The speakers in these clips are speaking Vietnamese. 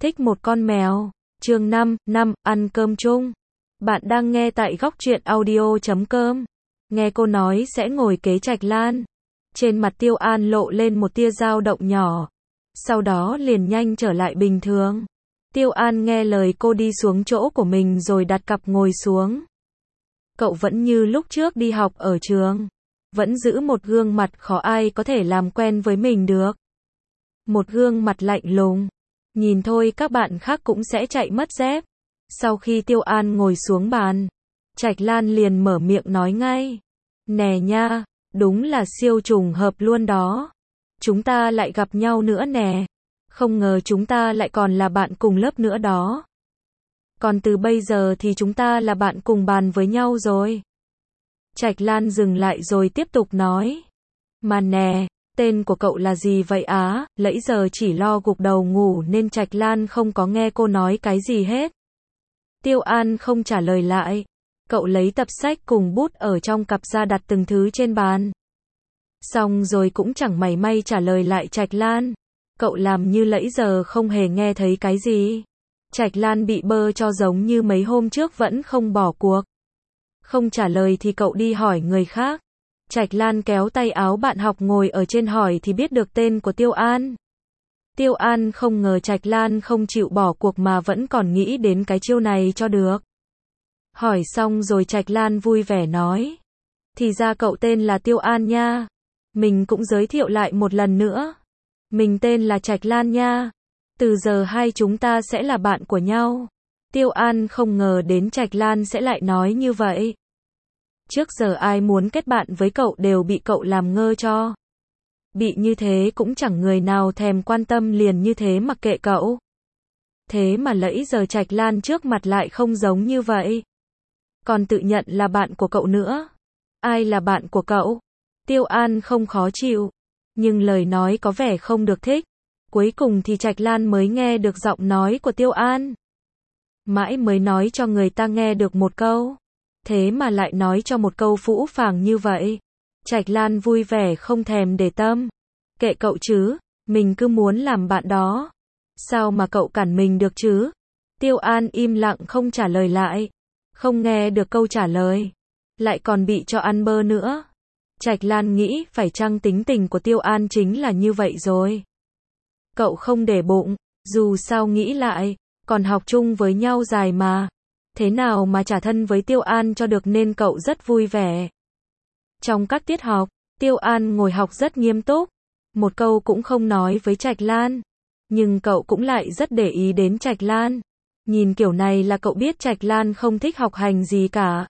Thích một con mèo. Chương 5, ăn cơm chung. Bạn đang nghe tại góc truyện audio.com. Nghe cô nói sẽ ngồi kế Trạch Lan. Trên mặt Tiêu An lộ lên một tia dao động nhỏ. Sau đó liền nhanh trở lại bình thường. Tiêu An nghe lời cô đi xuống chỗ của mình rồi đặt cặp ngồi xuống. Cậu vẫn như lúc trước đi học ở trường. Vẫn giữ một gương mặt khó ai có thể làm quen với mình được. Một gương mặt lạnh lùng. Nhìn thôi các bạn khác cũng sẽ chạy mất dép. Sau khi Tiêu An ngồi xuống bàn, Trạch Lan liền mở miệng nói ngay. Nè nha, đúng là siêu trùng hợp luôn đó. Chúng ta lại gặp nhau nữa nè. Không ngờ chúng ta lại còn là bạn cùng lớp nữa đó. Còn từ bây giờ thì chúng ta là bạn cùng bàn với nhau rồi. Trạch Lan dừng lại rồi tiếp tục nói. Mà nè, tên của cậu là gì vậy á? Nãy giờ chỉ lo gục đầu ngủ nên Trạch Lan không có nghe cô nói cái gì hết. Tiêu An không trả lời lại. Cậu lấy tập sách cùng bút ở trong cặp ra đặt từng thứ trên bàn. Xong rồi cũng chẳng mảy may trả lời lại Trạch Lan. Cậu làm như nãy giờ không hề nghe thấy cái gì. Trạch Lan bị bơ cho giống như mấy hôm trước vẫn không bỏ cuộc. Không trả lời thì cậu đi hỏi người khác. Trạch Lan kéo tay áo bạn học ngồi ở trên hỏi thì biết được tên của Tiêu An. Tiêu An không ngờ Trạch Lan không chịu bỏ cuộc mà vẫn còn nghĩ đến cái chiêu này cho được. Hỏi xong rồi Trạch Lan vui vẻ nói. Thì ra cậu tên là Tiêu An nha. Mình cũng giới thiệu lại một lần nữa. Mình tên là Trạch Lan nha. Từ giờ hai chúng ta sẽ là bạn của nhau. Tiêu An không ngờ đến Trạch Lan sẽ lại nói như vậy. Trước giờ ai muốn kết bạn với cậu đều bị cậu làm ngơ cho. Bị như thế cũng chẳng người nào thèm quan tâm liền như thế mặc kệ cậu. Thế mà nãy giờ Trạch Lan trước mặt lại không giống như vậy. Còn tự nhận là bạn của cậu nữa. Ai là bạn của cậu? Tiêu An không khó chịu. Nhưng lời nói có vẻ không được thích. Cuối cùng thì Trạch Lan mới nghe được giọng nói của Tiêu An. Mãi mới nói cho người ta nghe được một câu. Thế mà lại nói cho một câu phũ phàng như vậy. Trạch Lan vui vẻ không thèm để tâm. Kệ cậu chứ, mình cứ muốn làm bạn đó. Sao mà cậu cản mình được chứ? Tiêu An im lặng không trả lời lại. Không nghe được câu trả lời. Lại còn bị cho ăn bơ nữa. Trạch Lan nghĩ phải chăng tính tình của Tiêu An chính là như vậy rồi. Cậu không để bụng, dù sao nghĩ lại, còn học chung với nhau dài mà. Thế nào mà trả thân với Tiêu An cho được nên cậu rất vui vẻ. Trong các tiết học, Tiêu An ngồi học rất nghiêm túc. Một câu cũng không nói với Trạch Lan. Nhưng cậu cũng lại rất để ý đến Trạch Lan. Nhìn kiểu này là cậu biết Trạch Lan không thích học hành gì cả.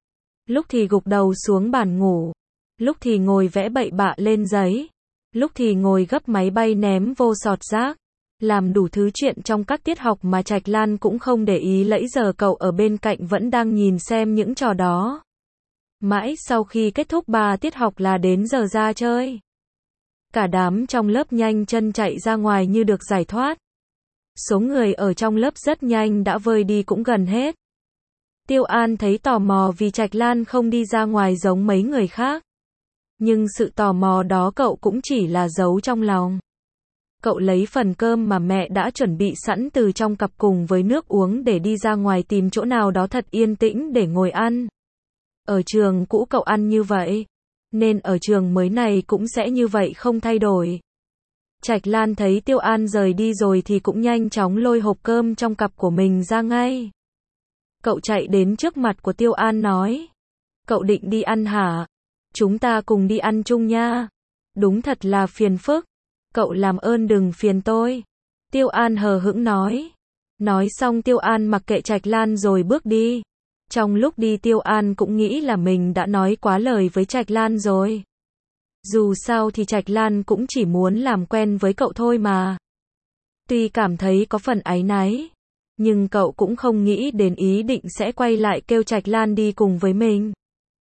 Lúc thì gục đầu xuống bàn ngủ. Lúc thì ngồi vẽ bậy bạ lên giấy. Lúc thì ngồi gấp máy bay ném vô sọt rác. Làm đủ thứ chuyện trong các tiết học mà Trạch Lan cũng không để ý. Nãy giờ cậu ở bên cạnh vẫn đang nhìn xem những trò đó. Mãi sau khi kết thúc 3 tiết học là đến giờ ra chơi. Cả đám trong lớp nhanh chân chạy ra ngoài như được giải thoát. Số người ở trong lớp rất nhanh đã vơi đi cũng gần hết. Tiêu An thấy tò mò vì Trạch Lan không đi ra ngoài giống mấy người khác. Nhưng sự tò mò đó cậu cũng chỉ là giấu trong lòng. Cậu lấy phần cơm mà mẹ đã chuẩn bị sẵn từ trong cặp cùng với nước uống để đi ra ngoài tìm chỗ nào đó thật yên tĩnh để ngồi ăn. Ở trường cũ cậu ăn như vậy, nên ở trường mới này cũng sẽ như vậy không thay đổi. Trạch Lan thấy Tiêu An rời đi rồi thì cũng nhanh chóng lôi hộp cơm trong cặp của mình ra ngay. Cậu chạy đến trước mặt của Tiêu An nói. Cậu định đi ăn hả? Chúng ta cùng đi ăn chung nha. Đúng thật là phiền phức. Cậu làm ơn đừng phiền tôi. Tiêu An hờ hững nói. Nói xong Tiêu An mặc kệ Trạch Lan rồi bước đi. Trong lúc đi Tiêu An cũng nghĩ là mình đã nói quá lời với Trạch Lan rồi. Dù sao thì Trạch Lan cũng chỉ muốn làm quen với cậu thôi mà. Tuy cảm thấy có phần áy náy, nhưng cậu cũng không nghĩ đến ý định sẽ quay lại kêu Trạch Lan đi cùng với mình.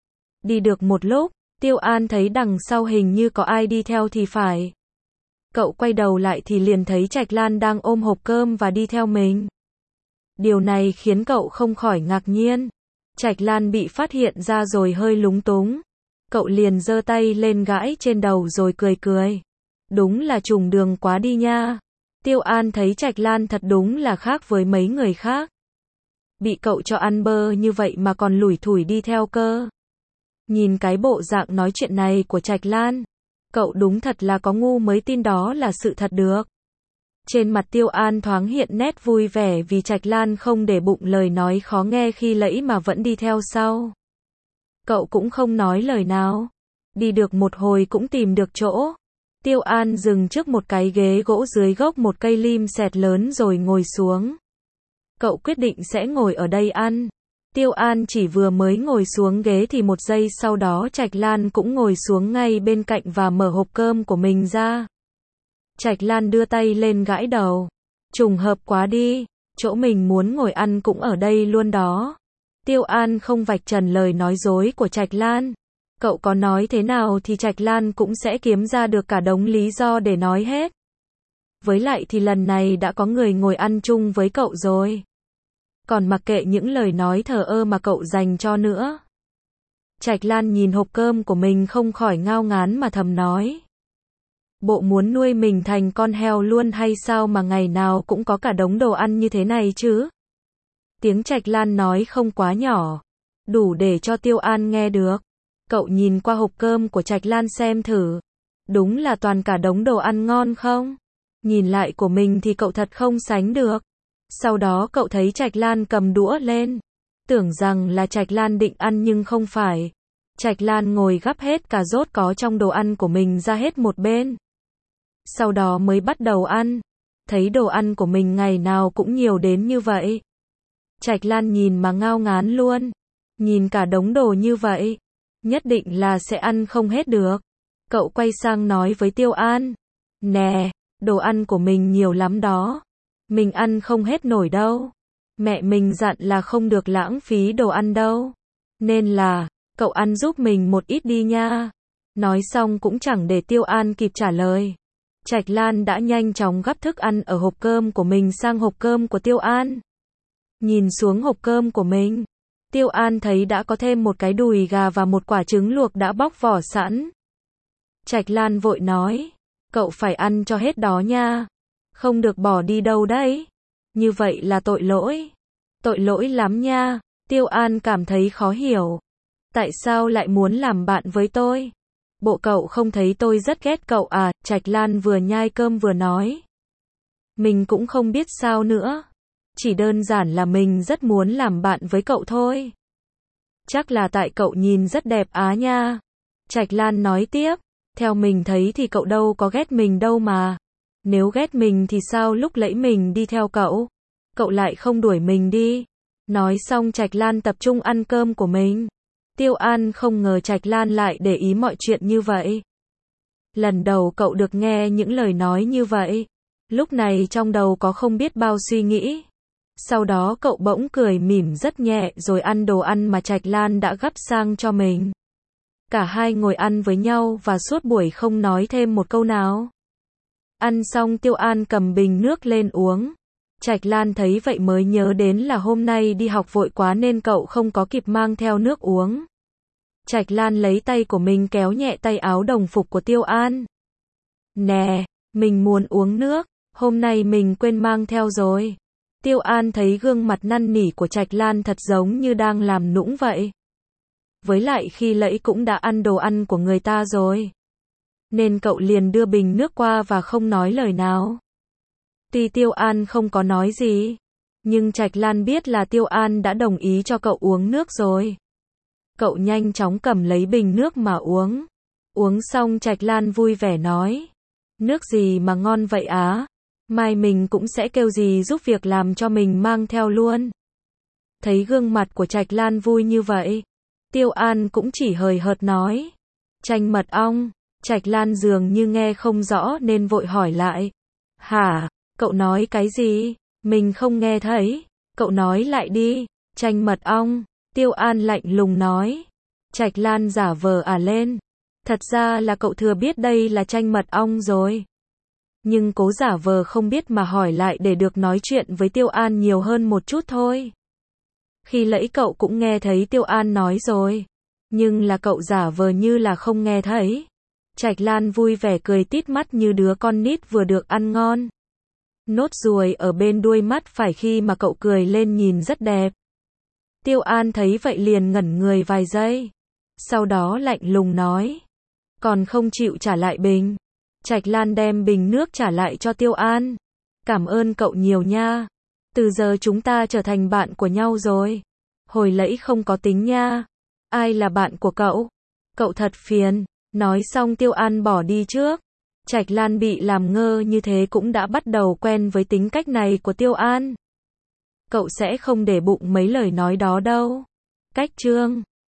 Đi được một lúc, Tiêu An thấy đằng sau hình như có ai đi theo thì phải. Cậu quay đầu lại thì liền thấy Trạch Lan đang ôm hộp cơm và đi theo mình. Điều này khiến cậu không khỏi ngạc nhiên. Trạch Lan bị phát hiện ra rồi hơi lúng túng. Cậu liền giơ tay lên gãi trên đầu rồi cười cười. Đúng là trùng đường quá đi nha. Tiêu An thấy Trạch Lan thật đúng là khác với mấy người khác. Bị cậu cho ăn bơ như vậy mà còn lủi thủi đi theo cơ. Nhìn cái bộ dạng nói chuyện này của Trạch Lan, cậu đúng thật là có ngu mới tin đó là sự thật được. Trên mặt Tiêu An thoáng hiện nét vui vẻ vì Trạch Lan không để bụng lời nói khó nghe khi nãy mà vẫn đi theo sau. Cậu cũng không nói lời nào. Đi được một hồi cũng tìm được chỗ. Tiêu An dừng trước một cái ghế gỗ dưới gốc một cây lim sẹt lớn rồi ngồi xuống. Cậu quyết định sẽ ngồi ở đây ăn. Tiêu An chỉ vừa mới ngồi xuống ghế thì một giây sau đó Trạch Lan cũng ngồi xuống ngay bên cạnh và mở hộp cơm của mình ra. Trạch Lan đưa tay lên gãi đầu. Trùng hợp quá đi, chỗ mình muốn ngồi ăn cũng ở đây luôn đó. Tiêu An không vạch trần lời nói dối của Trạch Lan. Cậu có nói thế nào thì Trạch Lan cũng sẽ kiếm ra được cả đống lý do để nói hết. Với lại thì lần này đã có người ngồi ăn chung với cậu rồi. Còn mặc kệ những lời nói thờ ơ mà cậu dành cho nữa. Trạch Lan nhìn hộp cơm của mình không khỏi ngao ngán mà thầm nói. Bộ muốn nuôi mình thành con heo luôn hay sao mà ngày nào cũng có cả đống đồ ăn như thế này chứ? Tiếng Trạch Lan nói không quá nhỏ, đủ để cho Tiêu An nghe được. Cậu nhìn qua hộp cơm của Trạch Lan xem thử. Đúng là toàn cả đống đồ ăn ngon không? Nhìn lại của mình thì cậu thật không sánh được. Sau đó cậu thấy Trạch Lan cầm đũa lên. Tưởng rằng là Trạch Lan định ăn nhưng không phải. Trạch Lan ngồi gắp hết cà rốt có trong đồ ăn của mình ra hết một bên. Sau đó mới bắt đầu ăn. Thấy đồ ăn của mình ngày nào cũng nhiều đến như vậy. Trạch Lan nhìn mà ngao ngán luôn. Nhìn cả đống đồ như vậy, nhất định là sẽ ăn không hết được. Cậu quay sang nói với Tiêu An. Nè, đồ ăn của mình nhiều lắm đó. Mình ăn không hết nổi đâu. Mẹ mình dặn là không được lãng phí đồ ăn đâu. Nên là, cậu ăn giúp mình một ít đi nha. Nói xong cũng chẳng để Tiêu An kịp trả lời. Trạch Lan đã nhanh chóng gắp thức ăn ở hộp cơm của mình sang hộp cơm của Tiêu An. Nhìn xuống hộp cơm của mình, Tiêu An thấy đã có thêm một cái đùi gà và một quả trứng luộc đã bóc vỏ sẵn. Trạch Lan vội nói, cậu phải ăn cho hết đó nha. Không được bỏ đi đâu đấy. Như vậy là tội lỗi. Tội lỗi lắm nha. Tiêu An cảm thấy khó hiểu. Tại sao lại muốn làm bạn với tôi? Bộ cậu không thấy tôi rất ghét cậu à? Trạch Lan vừa nhai cơm vừa nói. Mình cũng không biết sao nữa. Chỉ đơn giản là mình rất muốn làm bạn với cậu thôi. Chắc là tại cậu nhìn rất đẹp á nha. Trạch Lan nói tiếp. Theo mình thấy thì cậu đâu có ghét mình đâu mà. Nếu ghét mình thì sao lúc nãy mình đi theo cậu? Cậu lại không đuổi mình đi. Nói xong Trạch Lan tập trung ăn cơm của mình. Tiêu An không ngờ Trạch Lan lại để ý mọi chuyện như vậy. Lần đầu cậu được nghe những lời nói như vậy. Lúc này trong đầu có không biết bao suy nghĩ. Sau đó cậu bỗng cười mỉm rất nhẹ rồi ăn đồ ăn mà Trạch Lan đã gắp sang cho mình. Cả hai ngồi ăn với nhau và suốt buổi không nói thêm một câu nào. Ăn xong Tiêu An cầm bình nước lên uống. Trạch Lan thấy vậy mới nhớ đến là hôm nay đi học vội quá nên cậu không có kịp mang theo nước uống. Trạch Lan lấy tay của mình kéo nhẹ tay áo đồng phục của Tiêu An. Nè, mình muốn uống nước, hôm nay mình quên mang theo rồi. Tiêu An thấy gương mặt năn nỉ của Trạch Lan thật giống như đang làm nũng vậy. Với lại khi nãy cũng đã ăn đồ ăn của người ta rồi. Nên cậu liền đưa bình nước qua và không nói lời nào. Tuy Tiêu An không có nói gì, nhưng Trạch Lan biết là Tiêu An đã đồng ý cho cậu uống nước rồi. Cậu nhanh chóng cầm lấy bình nước mà uống. Uống xong Trạch Lan vui vẻ nói. Nước gì mà ngon vậy á? Mai mình cũng sẽ kêu dì giúp việc làm cho mình mang theo luôn. Thấy gương mặt của Trạch Lan vui như vậy, Tiêu An cũng chỉ hời hợt nói. Chanh mật ong. Trạch Lan dường như nghe không rõ nên vội hỏi lại. Hả? Cậu nói cái gì? Mình không nghe thấy. Cậu nói lại đi. Chanh mật ong. Tiêu An lạnh lùng nói. Trạch Lan giả vờ lên. Thật ra là cậu thừa biết đây là chanh mật ong rồi. Nhưng cố giả vờ không biết mà hỏi lại để được nói chuyện với Tiêu An nhiều hơn một chút thôi. Khi nãy cậu cũng nghe thấy Tiêu An nói rồi. Nhưng là cậu giả vờ như là không nghe thấy. Trạch Lan vui vẻ cười tít mắt như đứa con nít vừa được ăn ngon. Nốt ruồi ở bên đuôi mắt phải khi mà cậu cười lên nhìn rất đẹp. Tiêu An thấy vậy liền ngẩn người vài giây. Sau đó lạnh lùng nói. Còn không chịu trả lại bình. Trạch Lan đem bình nước trả lại cho Tiêu An. Cảm ơn cậu nhiều nha. Từ giờ chúng ta trở thành bạn của nhau rồi. Hồi nãy không có tính nha. Ai là bạn của cậu? Cậu thật phiền. Nói xong Tiêu An bỏ đi trước. Trạch Lan bị làm ngơ như thế cũng đã bắt đầu quen với tính cách này của Tiêu An. Cậu sẽ không để bụng mấy lời nói đó đâu. Cách chương